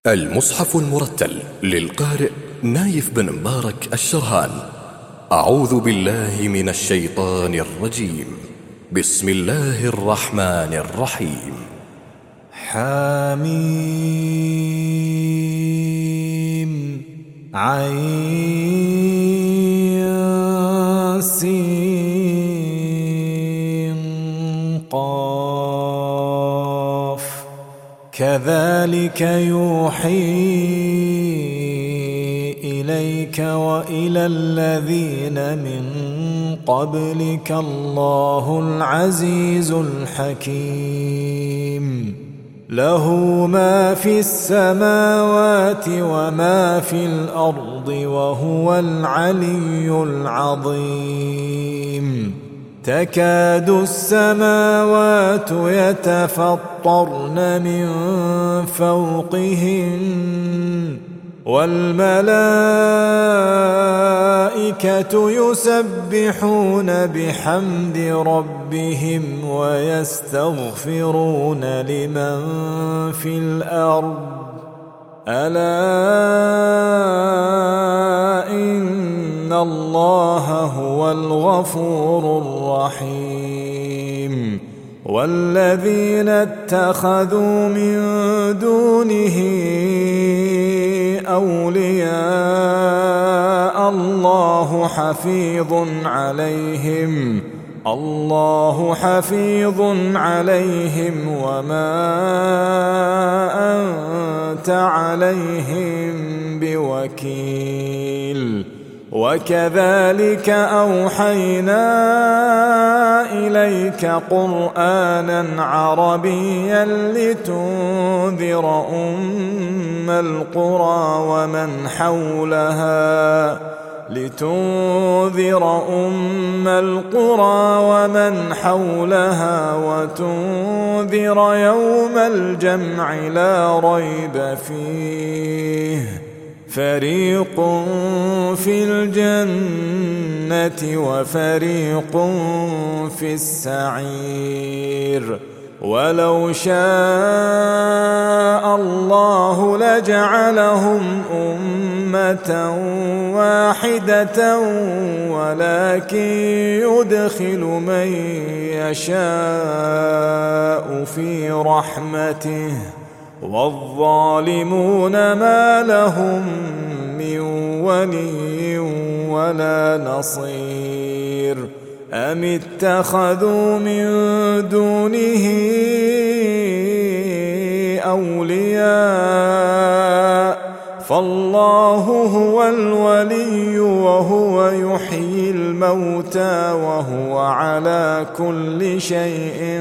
المصحف المرتل للقارئ نايف بن مبارك الشرهان. أعوذ بالله من الشيطان الرجيم. بسم الله الرحمن الرحيم. حميم عين سين قاف كذلك يوحي إليك وإلى الذين من قبلك الله العزيز الحكيم. له ما في السماوات وما في الأرض وهو العلي العظيم. تكاد السماوات يتفطرن من فوقهن والملائكة يسبحون بحمد ربهم ويستغفرون لمن في الأرض ألا إن الله هو الغفور الرحيم. والذين اتخذوا من دونه أولياء الله حفيظ عليهم وما أنت عليهم بوكيل. وكذلك أوحينا إليك قرآنا عربيا لتنذر أم القرى ومن حولها وتنذر يوم الجمع لا ريب فيه. فريق في الجنة وفريق في السعير. ولو شاء الله لجعلهم أمة واحدة ولكن يدخل من يشاء في رحمته والظالمون ما لهم من ولي ولا نصير. أم اتخذوا من دونه أولياء فالله هو الولي وهو يحيي الموتى وهو على كل شيء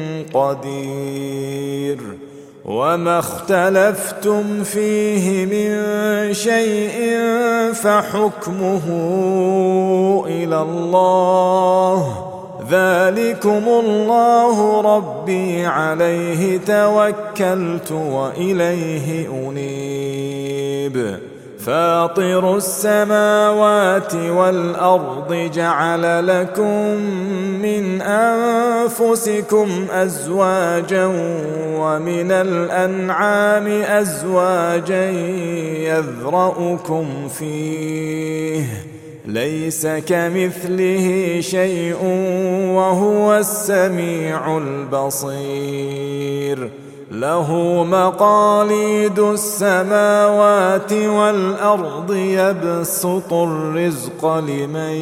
قدير. وما اختلفتم فيه من شيء فحكمه إلى الله. ذلكم الله ربي عليه توكلت وإليه أنيب. فاطر السماوات والأرض جعل لكم من أنفسكم أزواجا ومن الأنعام أزواجا يذرأكم فيه ليس كمثله شيء وهو السميع البصير. له مقاليد السماوات والأرض يبسط الرزق لمن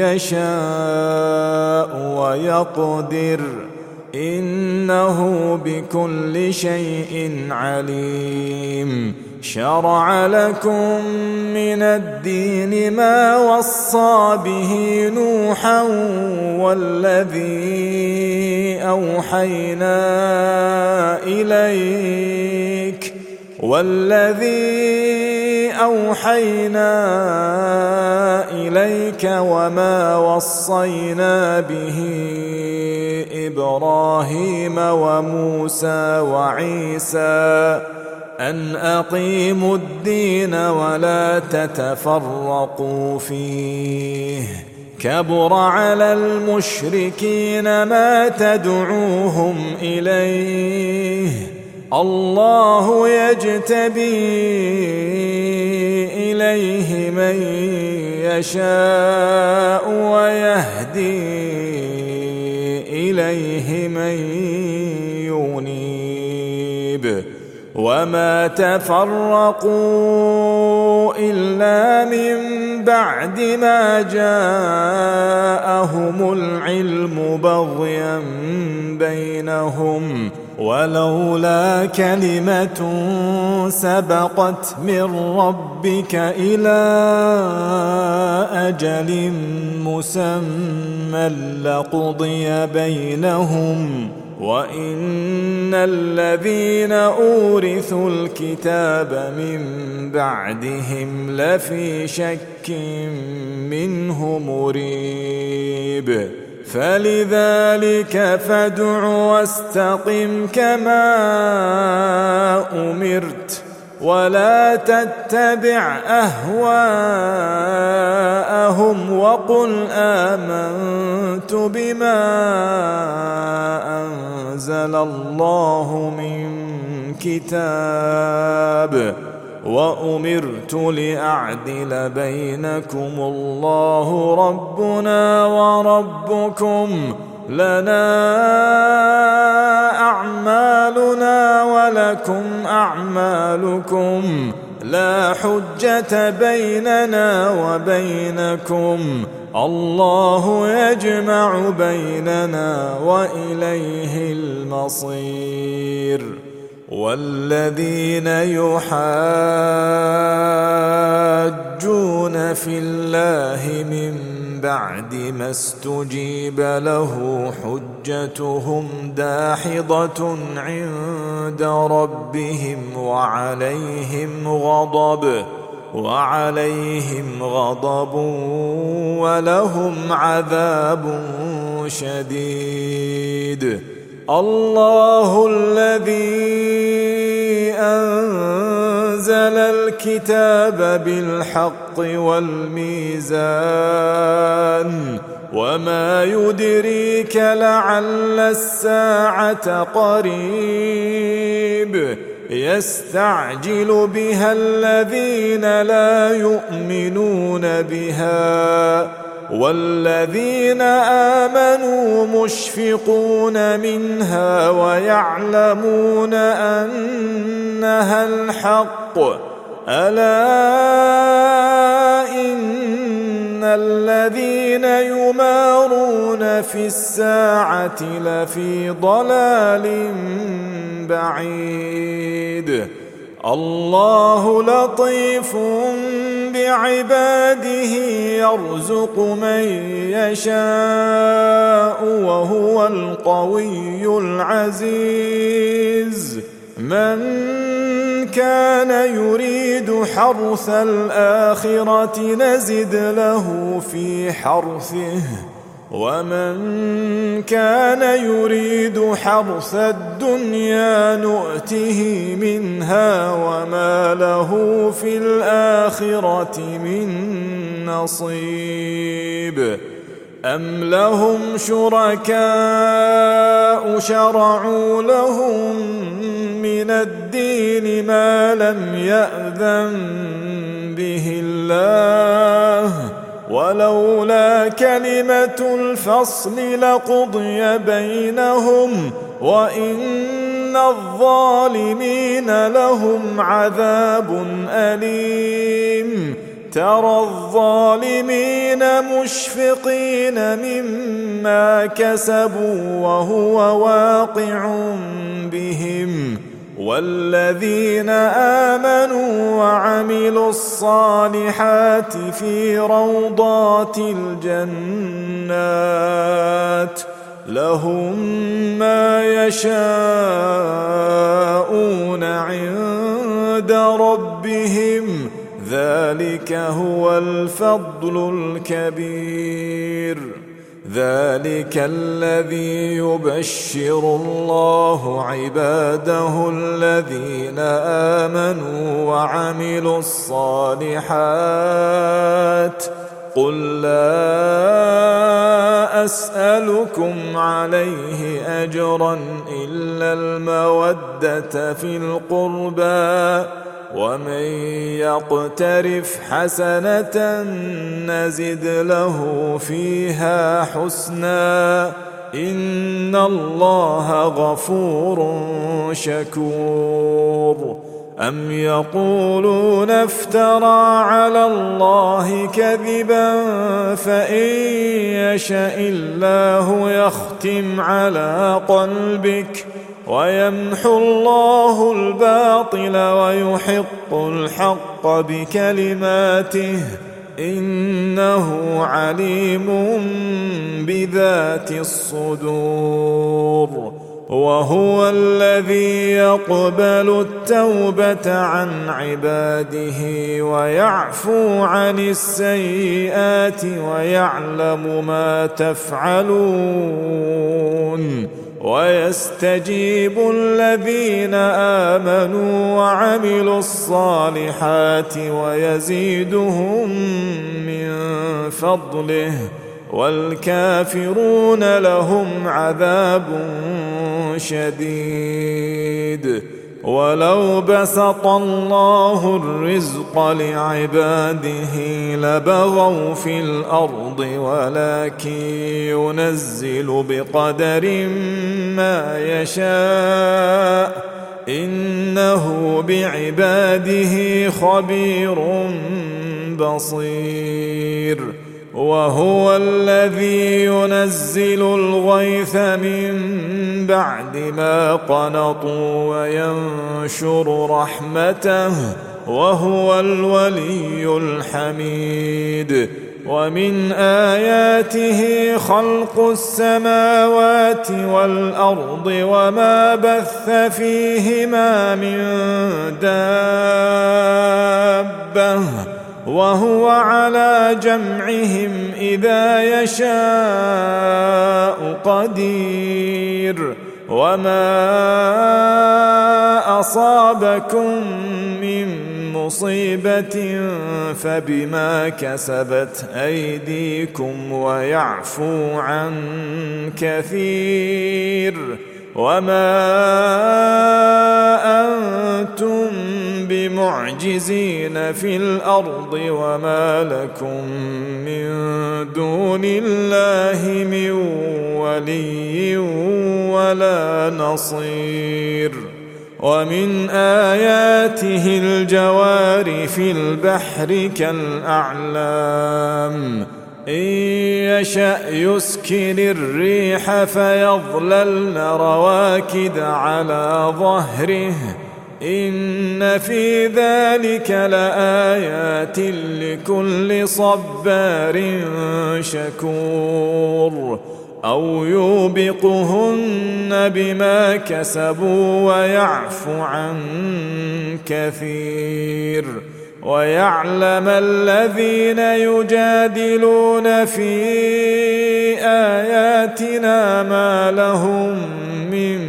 يشاء ويقدر إنه بكل شيء عليم. شرع لكم من الدين ما وصى به نوحا والذي أوحينا إليك وما وصينا به إبراهيم وموسى وعيسى أن أقيموا الدين ولا تتفرقوا فيه. كبر على المشركين ما تدعوهم إليه الله يجتبي إليه من يشاء ويهدي إليه من ينيب وما تفرقوا إلا من بعد ما جاءهم العلم بغيا بينهم ولولا كلمة سبقت من ربك إلى أجل مسمى لقضي بينهم وإن الذين أورثوا الكتاب من بعدهم لفي شك منه مريب فلذلك فادع واستقم كما أمرت ولا تتبع أهواءهم وقل آمنت بما أنزل الله من كتاب وأمرت لأعدل بينكم الله ربنا وربكم لنا أعمالنا ولكم أعمالكم لا حجة بيننا وبينكم الله يجمع بيننا وإليه المصير والذين يحاجون في الله من بعد ما استجيب له حجتهم داحضة عند ربهم وعليهم غضب ولهم عذاب شديد الله الذي أنزل الكتاب بالحق والميزان وما يدريك لعل الساعة قريب يستعجل بها الذين لا يؤمنون بها والذين آمنوا مشفقون منها ويعلمون أنها الحق ألا إن الذين يمارون في الساعة لفي ضلال بعيد الله لطيف بعباده يرزق من يشاء وهو القوي العزيز من كان يريد حرث الآخرة نزد له في حرثه ومن كان يريد حرث الدنيا نؤته منها وما له في الآخرة من نصيب أم لهم شركاء شرعوا لهم من الدين ما لم يأذن به الله ولولا كلمة الفصل لقضي بينهم وإن الظالمين لهم عذاب أليم ترى الظالمين مشفقين مما كسبوا وهو واقع بهم والذين آمنوا وعملوا الصالحات في روضات الجنات لهم ما يشاءون عند ربهم ذلك هو الفضل الكبير ذلك الذي يبشر الله عباده الذين آمنوا وعملوا الصالحات قل لا أسألكم عليه أجرا إلا إلا المودة في القربى ومن يقترف حسنة نزد له فيها حسنا إن الله غفور شكور أم يقولون افترى على الله كذبا فإن يشأ الله يختم على قلبك ويمحو الله الباطل ويحق الحق بكلماته إنه عليم بذات الصدور وهو الذي يقبل التوبة عن عباده ويعفو عن السيئات ويعلم ما تفعلون ويستجيب الذين آمنوا وعملوا الصالحات ويزيدهم من فضله والكافرون لهم عذاب شديد ولو بسط الله الرزق لعباده لبغوا في الأرض ولكن ينزل بقدر ما يشاء إنه بعباده خبير بصير وهو الذي ينزل الغيث من بعد ما قنطوا وينشر رحمته وهو الولي الحميد ومن آياته خلق السماوات والأرض وما بث فيهما من دابة وهو على جمعهم إذا يشاء قدير وما أصابكم من مصيبة فبما كسبت أيديكم ويعفو عن كثير وما أنتم بمعجزين في الأرض وما لكم من دون الله من ولي ولا نصير ومن آياته الجوار في البحر كالأعلام إن يشأ يسكن الريح فيظللن رواكد على ظهره إن في ذلك لآيات لكل صبار شكور أو يوبقهن بما كسبوا ويعفو عن كثير ويعلم الذين يجادلون في آياتنا ما لهم من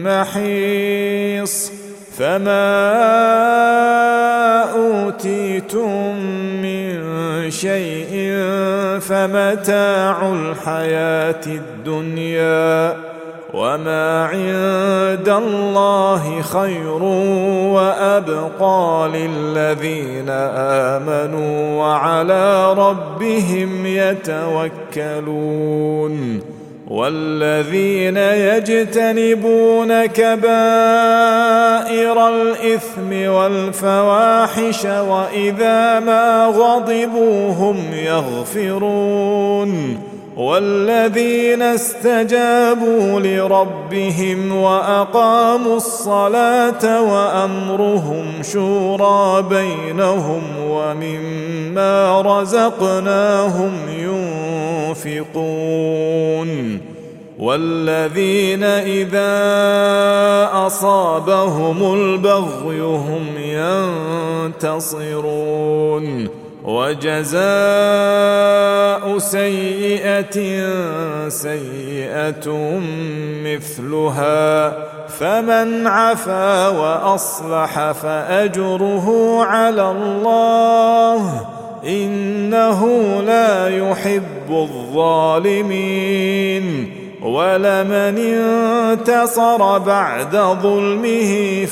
محيص فما أوتيتم من شيء فمتاع الحياة الدنيا وما عند الله خير وأبقى للذين آمنوا وعلى ربهم يتوكلون والذين يجتنبون كبائر الإثم والفواحش وإذا ما غضبوا هم يغفرون والذين استجابوا لربهم وأقاموا الصلاة وأمرهم شورى بينهم ومما رزقناهم ينفقون والذين إذا أصابهم البغي هم ينتصرون وجزاء سيئة سيئة مثلها فمن عفا وأصلح فأجره على الله إنه لا يحب الظالمين ولمن انتصر بعد ظلمه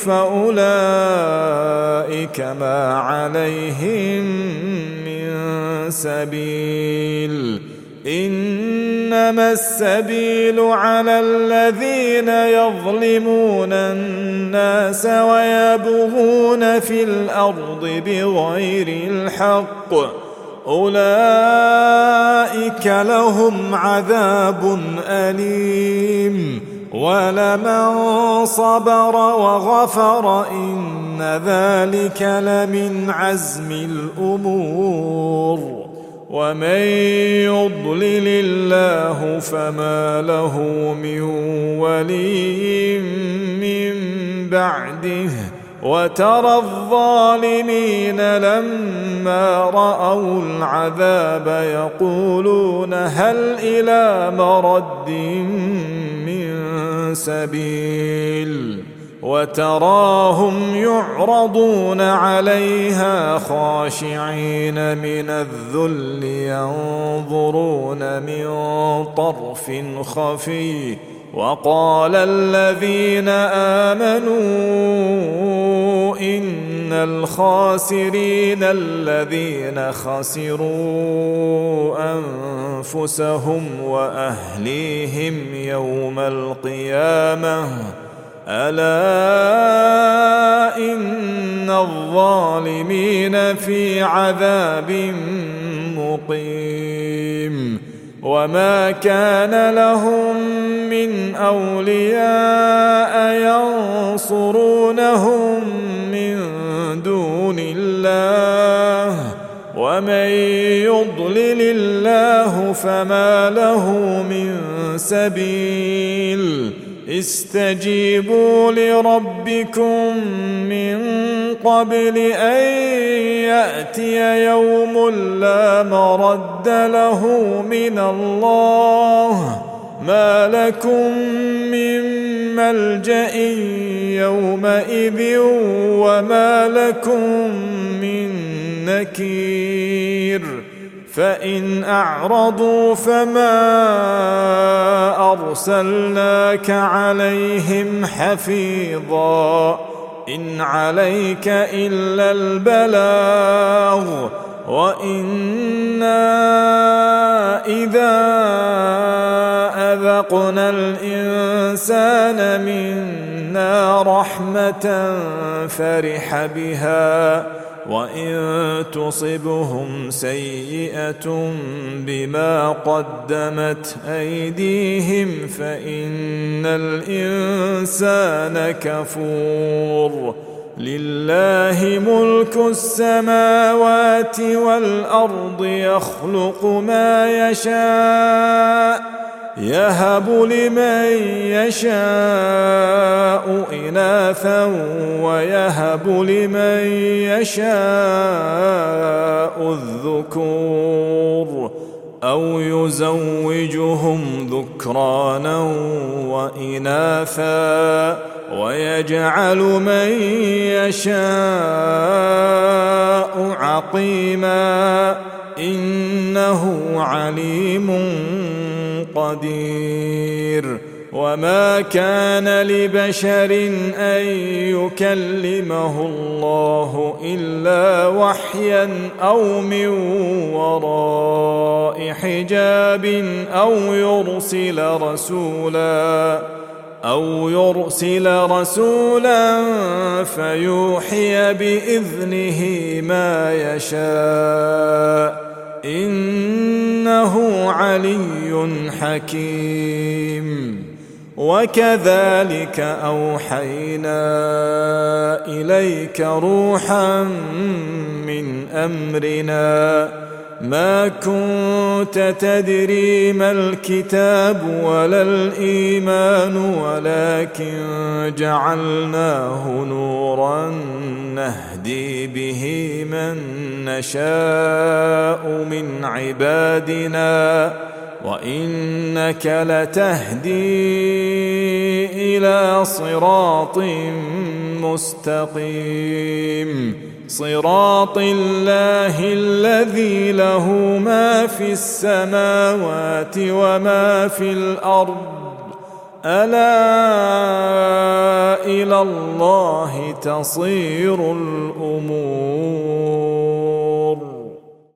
فأولئك ما عليهم من سبيل. إنما السبيل على الذين يظلمون الناس ويبغون في الأرض بغير الحق أولئك لهم عذاب أليم. ولمن صبر وغفر إن ذلك لمن عزم الأمور. ومن يضلل الله فما له من ولي من بعده. وترى الظالمين لما رأوا العذاب يقولون هل إلى مرد من سبيل. وتراهم يعرضون عليها خاشعين من الذل ينظرون من طرف خفي. وقال الذين آمنوا إن الخاسرين الذين خسروا أنفسهم وأهليهم يوم القيامة ألا إن الظالمين في عذاب مقيم. وما كان لهم من أولياء ينصرونهم من دون الله. ومن يضلل الله فما له من سبيل. استجيبوا لربكم من قبل أن يأتي يوم لا مرد له من الله ما لكم من ملجأ يومئذ وما لكم من نكير. فإن أعرضوا فما أرسلناك عليهم حفيظا إن عليك إلا البلاغ. وإنا إذا أذقنا الإنسان منا رحمة فرح بها وإن تصبهم سيئة بما قدمت أيديهم فإن الإنسان كفور. لله ملك السماوات والأرض يخلق ما يشاء يهب لمن يشاء إناثا ويهب لمن يشاء الذكور أو يزوجهم ذكرانا وإناثا ويجعل من يشاء عقيما إنه عليم قدير. وما كان لبشر أن يكلمه الله إلا وحيا أو من وراء حجاب أو يرسل رسولا فيوحي بإذنه ما يشاء إنه علي حكيم. وكذلك أوحينا إليك روحا من أمرنا ما كنت تدري ما الكتاب ولا الإيمان ولكن جعلناه نورا نهدي به من نشاء من عبادنا وإنك لتهدي إلى صراط مستقيم صراط الله الذي له ما في السماوات وما في الأرض ألا إلى الله تصير الأمور.